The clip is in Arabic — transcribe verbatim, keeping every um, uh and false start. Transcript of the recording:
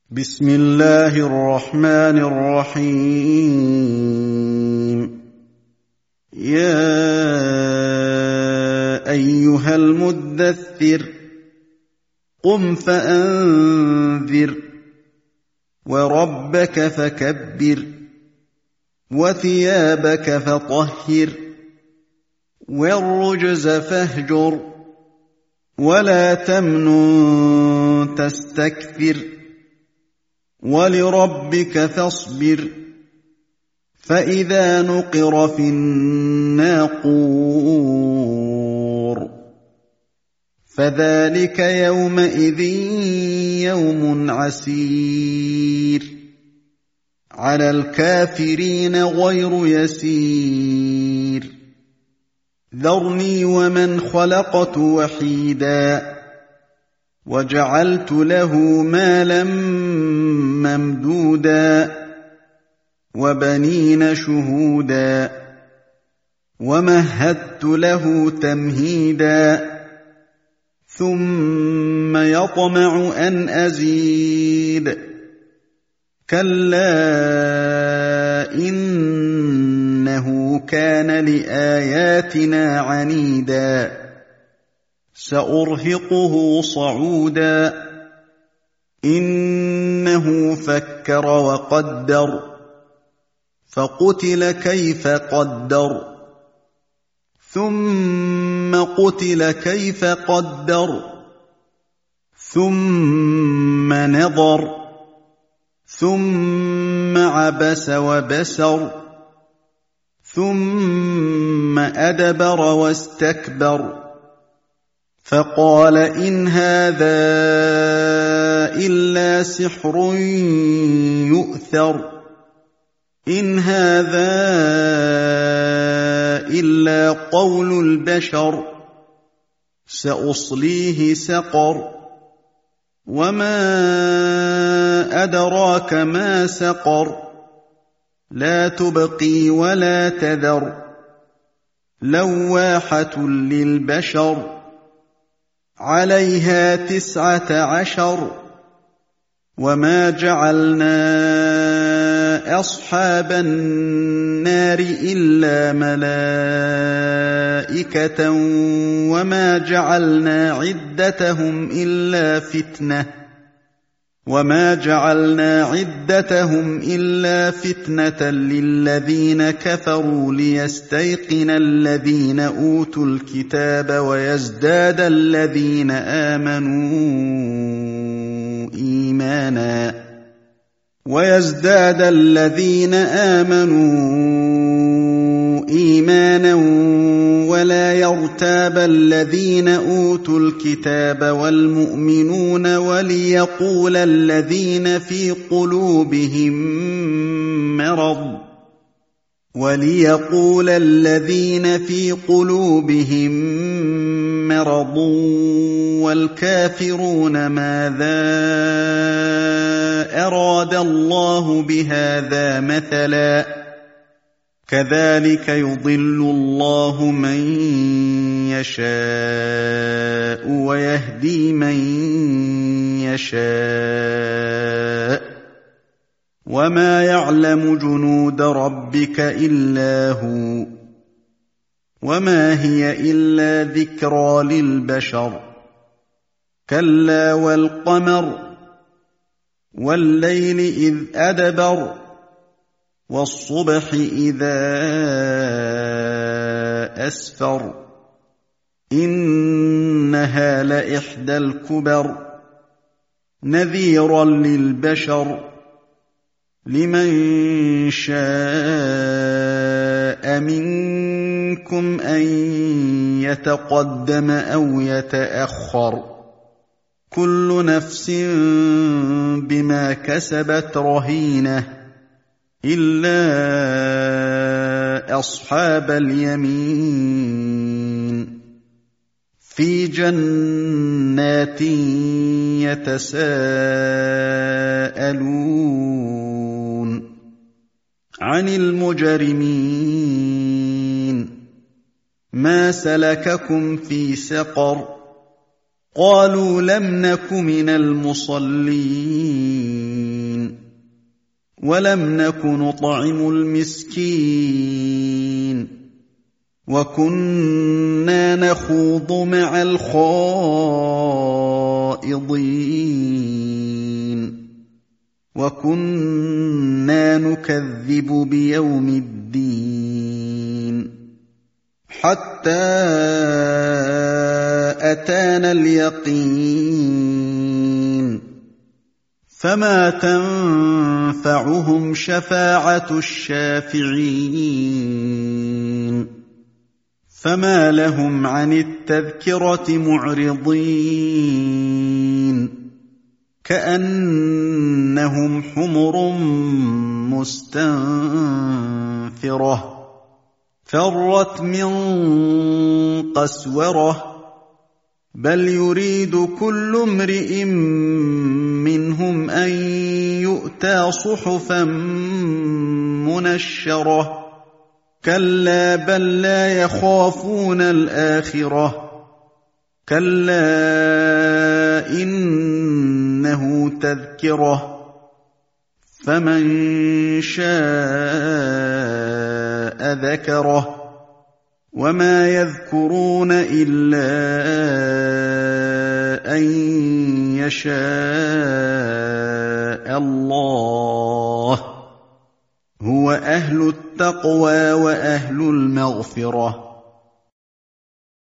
بسم الله الرحمن الرحيم. يا أيها المدثر قم فأنذر وربك فكبر وثيابك فطهر والرجز فاهجر ولا تمنن تستكثر ولربك فاصبر فإذا نقر في الناقور فذلك يومئذ يوم عسير على الكافرين غير يسير ذرني ومن خلقت وحيدا وجعلت له مالا ممدودا وبنين شهودا ومهدت له تمهيدا ثم يطمع أن أزيد كلا إنه كان لآياتنا عنيدا سأرهقه صعودا إنه فكر وقدر فقتل كيف قدر ثم قتل كيف قدر ثم نظر ثم عبس وبسر ثم أدبر واستكبر فقال إن هذا إلا سحر يؤثر إن هذا إلا قول البشر سأصليه سقر وما أدراك ما سقر لا تبقي ولا تذر لواحة للبشر عليها تسعة عشر وما جعلنا أصحاب النار إلا ملائكة وما جعلنا عدتهم إلا فتنة وما جعلنا عدتهم إلا فتنة للذين كفروا ليستيقن الذين أوتوا الكتاب ويزداد الذين آمنوا إيمانا ويزداد الذين آمنوا إيمانا ولا يرتاب الذين أوتوا الكتاب والمؤمنون وليقول الذين في قلوبهم مرض وليقول الذين في قلوبهم مرض والكافرون ماذا أراد الله بهذا مثلا كذلك يضل الله من يشاء ويهدي من يشاء وما يعلم جنود ربك إلا هو وما هي إلا ذكرى للبشر كلا والقمر والليل إذ أدبر والصبح إذا أسفر إنها لإحدى الكبر نذيرا للبشر لمن شاء منكم أن يتقدم أو يتأخر كل نفس بما كسبت رهينة إلا أصحاب اليمين في جنات يتساءلون عن المجرمين ما سلككم في سقر قالوا لم نك من المصلين ولم نك نطعم المسكين وكنا نخوض مع الخائضين وكنا نكذب بيوم الدين حتى أتانا اليقين فما تنفعهم شفاعة الشافعين فما لهم عن التذكرة معرضين كأنهم حمر مستنفرة فرت من قسورة بل يريد كل امرئ منهم أن يؤتى صحفا منشرة كلا بل لا يخافون الآخرة كلا إنه تذكرة فمن شاء ذكره وما يذكرون إلا أن يشاء الله هو أهل التقوى وأهل المغفرة